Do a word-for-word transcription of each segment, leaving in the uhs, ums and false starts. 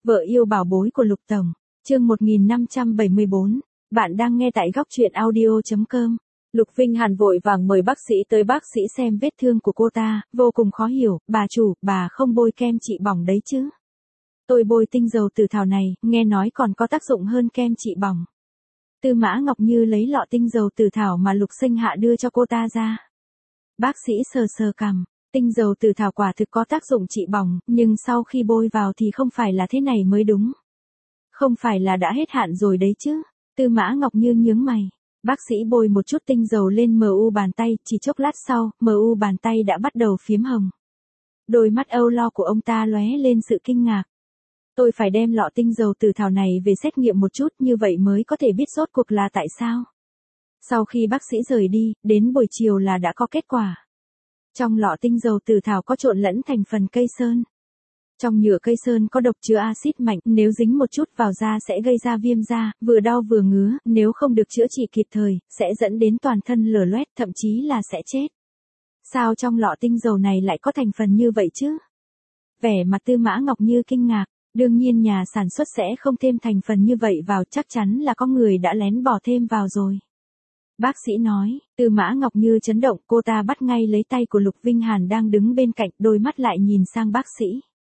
Vợ yêu bảo bối của Lục Tổng, chương một nghìn năm trăm bảy mươi bốn, bạn đang nghe tại góc truyện audio chấm com. Lục Vinh Hàn vội vàng mời bác sĩ tới bác sĩ xem vết thương của cô ta, vô cùng khó hiểu, bà chủ, bà không bôi kem trị bỏng đấy chứ. Tôi bôi tinh dầu tử thảo này, nghe nói còn có tác dụng hơn kem trị bỏng. Tư Mã Ngọc Như lấy lọ tinh dầu tử thảo mà Lục Sinh Hạ đưa cho cô ta ra. Bác sĩ sờ sờ cằm, tinh dầu tử thảo quả thực có tác dụng trị bỏng, nhưng sau khi bôi vào thì không phải là thế này mới đúng. Không phải là đã hết hạn rồi đấy chứ. Tư Mã Ngọc Như nhướng mày. Bác sĩ bôi một chút tinh dầu lên mờ u bàn tay, chỉ chốc lát sau, mờ u bàn tay đã bắt đầu phiếm hồng. Đôi mắt âu lo của ông ta lóe lên sự kinh ngạc. Tôi phải đem lọ tinh dầu tử thảo này về xét nghiệm một chút, như vậy mới có thể biết rốt cuộc là tại sao. Sau khi bác sĩ rời đi, đến buổi chiều là đã có kết quả. Trong lọ tinh dầu tử thảo có trộn lẫn thành phần cây sơn. Trong nhựa cây sơn có độc chứa axit mạnh, nếu dính một chút vào da sẽ gây ra viêm da, vừa đau vừa ngứa, nếu không được chữa trị kịp thời, sẽ dẫn đến toàn thân lở loét, thậm chí là sẽ chết. Sao trong lọ tinh dầu này lại có thành phần như vậy chứ? Vẻ mặt Tư Mã Ngọc Như kinh ngạc, đương nhiên nhà sản xuất sẽ không thêm thành phần như vậy vào, chắc chắn là có người đã lén bỏ thêm vào rồi. Bác sĩ nói. Tư Mã Ngọc Như chấn động, cô ta bắt ngay lấy tay của Lục Vinh Hàn đang đứng bên cạnh, đôi mắt lại nhìn sang bác sĩ.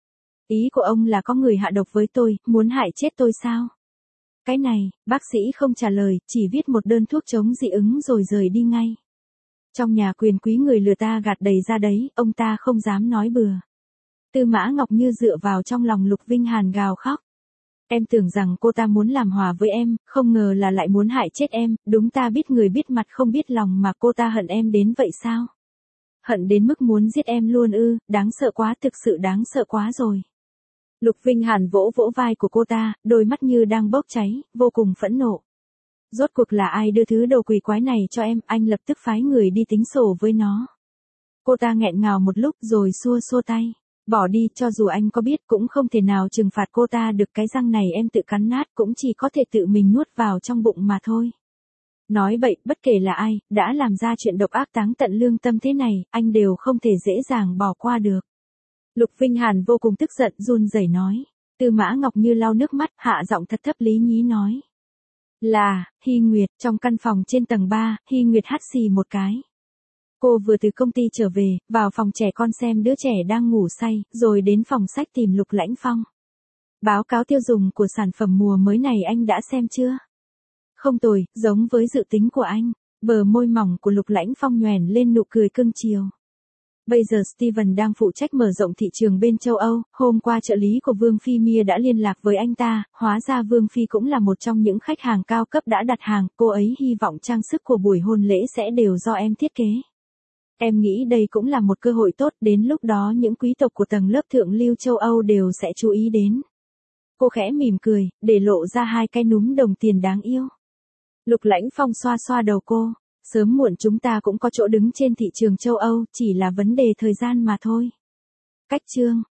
Ý của ông là có người hạ độc với tôi, muốn hại chết tôi sao? Cái này, bác sĩ không trả lời, chỉ viết một đơn thuốc chống dị ứng rồi rời đi ngay. Trong nhà quyền quý người lừa ta gạt đầy ra đấy, ông ta không dám nói bừa. Tư Mã Ngọc Như dựa vào trong lòng Lục Vinh Hàn gào khóc. Em tưởng rằng cô ta muốn làm hòa với em, không ngờ là lại muốn hại chết em, đúng ta biết người biết mặt không biết lòng mà cô ta hận em đến vậy sao? Hận đến mức muốn giết em luôn ư, đáng sợ quá, thực sự đáng sợ quá rồi. Lục Vinh Hàn vỗ vỗ vai của cô ta, đôi mắt như đang bốc cháy, vô cùng phẫn nộ. Rốt cuộc là ai đưa thứ đồ quỷ quái này cho em, anh lập tức phái người đi tính sổ với nó. Cô ta nghẹn ngào một lúc rồi xua xua tay. Bỏ đi, cho dù anh có biết cũng không thể nào trừng phạt cô ta được, cái răng này em tự cắn nát cũng chỉ có thể tự mình nuốt vào trong bụng mà thôi. Nói bậy, bất kể là ai, đã làm ra chuyện độc ác táng tận lương tâm thế này, anh đều không thể dễ dàng bỏ qua được. Lục Vinh Hàn vô cùng tức giận, run rẩy nói. Tư Mã Ngọc Như lau nước mắt, hạ giọng thật thấp lý nhí nói. Là, Hy Nguyệt, trong căn phòng trên tầng ba, Hy Nguyệt hắt xì một cái. Cô vừa từ công ty trở về, vào phòng trẻ con xem đứa trẻ đang ngủ say, rồi đến phòng sách tìm Lục Lãnh Phong. Báo cáo tiêu dùng của sản phẩm mùa mới này anh đã xem chưa? Không tồi, giống với dự tính của anh. Bờ môi mỏng của Lục Lãnh Phong nhoẻn lên nụ cười cưng chiều. Bây giờ Steven đang phụ trách mở rộng thị trường bên châu Âu, hôm qua trợ lý của Vương Phi Mia đã liên lạc với anh ta, hóa ra Vương Phi cũng là một trong những khách hàng cao cấp đã đặt hàng, cô ấy hy vọng trang sức của buổi hôn lễ sẽ đều do em thiết kế. Em nghĩ đây cũng là một cơ hội tốt, đến lúc đó những quý tộc của tầng lớp thượng lưu châu Âu đều sẽ chú ý đến. Cô khẽ mỉm cười, để lộ ra hai cái núm đồng tiền đáng yêu. Lục Lãnh Phong xoa xoa đầu cô, sớm muộn chúng ta cũng có chỗ đứng trên thị trường châu Âu, chỉ là vấn đề thời gian mà thôi. Cách chương